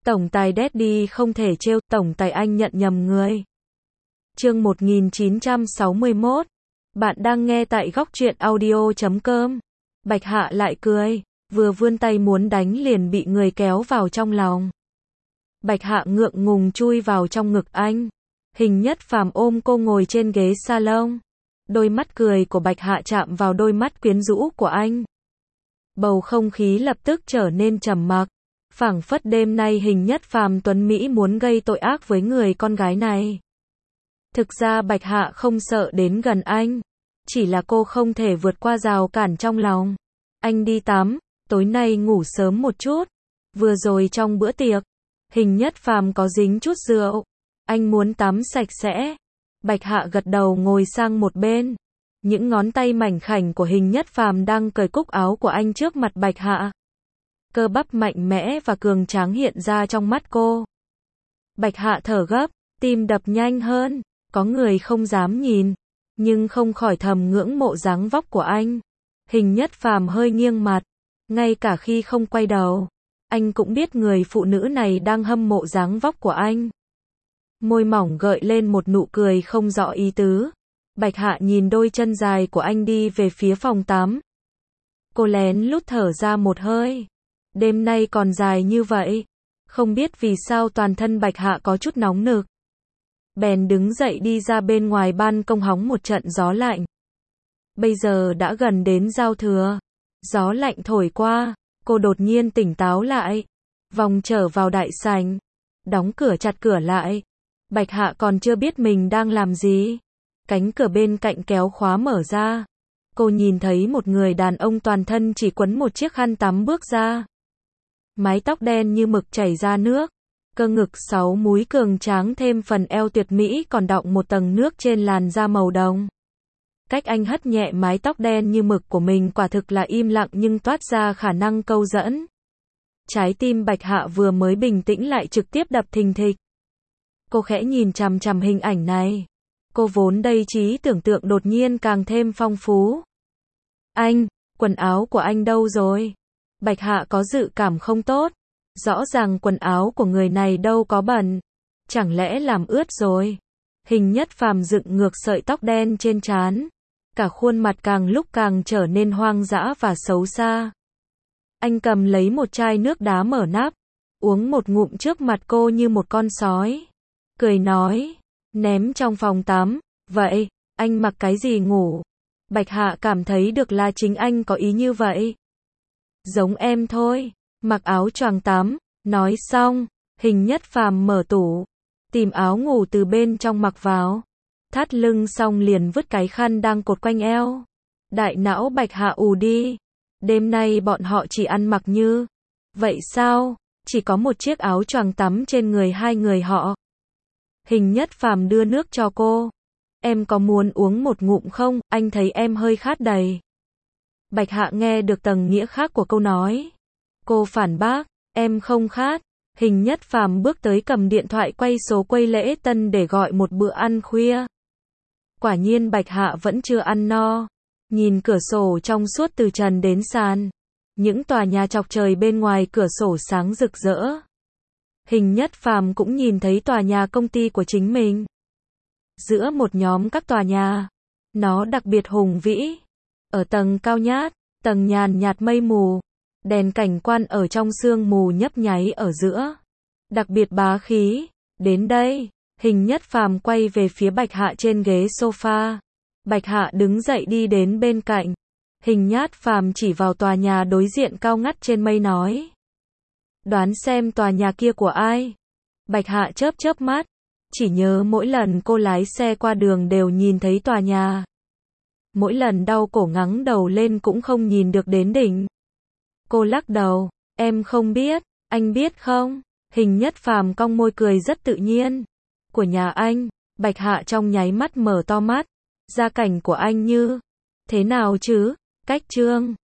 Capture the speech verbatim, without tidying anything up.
Tổng tài Daddy không thể trêu, tổng tài anh nhận nhầm người. Chương một nghìn chín trăm sáu mươi mốt. Bạn đang nghe tại góc truyện audio chấm com. Bạch Hạ lại cười, vừa vươn tay muốn đánh liền bị người kéo vào trong lòng. Bạch Hạ ngượng ngùng chui vào trong ngực anh. Hình Nhất Phàm ôm cô ngồi trên ghế salon. Đôi mắt cười của Bạch Hạ chạm vào đôi mắt quyến rũ của anh. Bầu không khí lập tức trở nên trầm mặc. Phảng phất đêm nay Hình Nhất Phàm tuấn Mỹ muốn gây tội ác với người con gái này. Thực ra Bạch Hạ không sợ đến gần anh. Chỉ là cô không thể vượt qua rào cản trong lòng. Anh đi tắm, tối nay ngủ sớm một chút. Vừa rồi trong bữa tiệc, Hình Nhất Phàm có dính chút rượu. Anh muốn tắm sạch sẽ. Bạch Hạ gật đầu ngồi sang một bên. Những ngón tay mảnh khảnh của Hình Nhất Phàm đang cởi cúc áo của anh trước mặt Bạch Hạ. Cơ bắp mạnh mẽ và cường tráng hiện ra trong mắt cô. Bạch Hạ thở gấp, tim đập nhanh hơn. Có người không dám nhìn, nhưng không khỏi thầm ngưỡng mộ dáng vóc của anh. Hình Nhất Phàm hơi nghiêng mặt, ngay cả khi không quay đầu, anh cũng biết người phụ nữ này đang hâm mộ dáng vóc của anh. Môi mỏng gợi lên một nụ cười không rõ ý tứ. Bạch Hạ nhìn đôi chân dài của anh đi về phía phòng tắm. Cô lén lút thở ra một hơi. Đêm nay còn dài như vậy. Không biết vì sao toàn thân Bạch Hạ có chút nóng nực. Bèn đứng dậy đi ra bên ngoài ban công hóng một trận gió lạnh. Bây giờ đã gần đến giao thừa. Gió lạnh thổi qua, cô đột nhiên tỉnh táo lại. Vòng trở vào đại sảnh. Đóng cửa chặt cửa lại. Bạch Hạ còn chưa biết mình đang làm gì. Cánh cửa bên cạnh kéo khóa mở ra. Cô nhìn thấy một người đàn ông toàn thân chỉ quấn một chiếc khăn tắm bước ra. Mái tóc đen như mực chảy ra nước. Cơ ngực sáu múi cường tráng thêm phần eo tuyệt mỹ còn đọng một tầng nước trên làn da màu đồng. Cách anh hất nhẹ mái tóc đen như mực của mình quả thực là im lặng nhưng toát ra khả năng câu dẫn. Trái tim Bạch Hạ vừa mới bình tĩnh lại trực tiếp đập thình thịch. Cô khẽ nhìn chằm chằm hình ảnh này. Cô vốn đầy trí tưởng tượng đột nhiên càng thêm phong phú. Anh, quần áo của anh đâu rồi? Bạch Hạ có dự cảm không tốt. Rõ ràng quần áo của người này đâu có bẩn. Chẳng lẽ làm ướt rồi? Hình Nhất Phàm dựng ngược sợi tóc đen trên trán. Cả khuôn mặt càng lúc càng trở nên hoang dã và xấu xa. Anh cầm lấy một chai nước đá mở nắp. Uống một ngụm trước mặt cô như một con sói. Cười nói. Ném trong phòng tắm. Vậy, anh mặc cái gì ngủ? Bạch Hạ cảm thấy được là chính anh có ý như vậy. Giống em thôi. Mặc áo choàng tắm. Nói xong, Hình Nhất Phàm mở tủ. Tìm áo ngủ từ bên trong mặc vào. Thắt lưng xong liền vứt cái khăn đang cột quanh eo. Đại não Bạch Hạ ù đi. Đêm nay bọn họ chỉ ăn mặc như. Vậy sao? Chỉ có một chiếc áo choàng tắm trên người hai người họ. Hình Nhất Phàm đưa nước cho cô. Em có muốn uống một ngụm không? Anh thấy em hơi khát đầy. Bạch Hạ nghe được tầng nghĩa khác của câu nói. Cô phản bác, em không khát. Hình Nhất Phàm bước tới cầm điện thoại quay số quay lễ tân để gọi một bữa ăn khuya. Quả nhiên Bạch Hạ vẫn chưa ăn no. Nhìn cửa sổ trong suốt từ trần đến sàn. Những tòa nhà chọc trời bên ngoài cửa sổ sáng rực rỡ. Hình Nhất Phàm cũng nhìn thấy tòa nhà công ty của chính mình. Giữa một nhóm các tòa nhà. Nó đặc biệt hùng vĩ. Ở tầng cao nhát, tầng nhàn nhạt mây mù. Đèn cảnh quan ở trong sương mù nhấp nháy ở giữa. Đặc biệt bá khí. Đến đây, Hình Nhất Phàm quay về phía Bạch Hạ trên ghế sofa. Bạch Hạ đứng dậy đi đến bên cạnh. Hình Nhất Phàm chỉ vào tòa nhà đối diện cao ngất trên mây nói. Đoán xem tòa nhà kia của ai? Bạch Hạ chớp chớp mắt. Chỉ nhớ mỗi lần cô lái xe qua đường đều nhìn thấy tòa nhà. Mỗi lần đau cổ ngẩng đầu lên cũng không nhìn được đến đỉnh. Cô lắc đầu. Em không biết. Anh biết không? Hình Nhất Phàm cong môi cười rất tự nhiên. Của nhà anh. Bạch Hạ trong nháy mắt mở to mắt. Gia cảnh của anh như. Thế nào chứ? Cách Trương.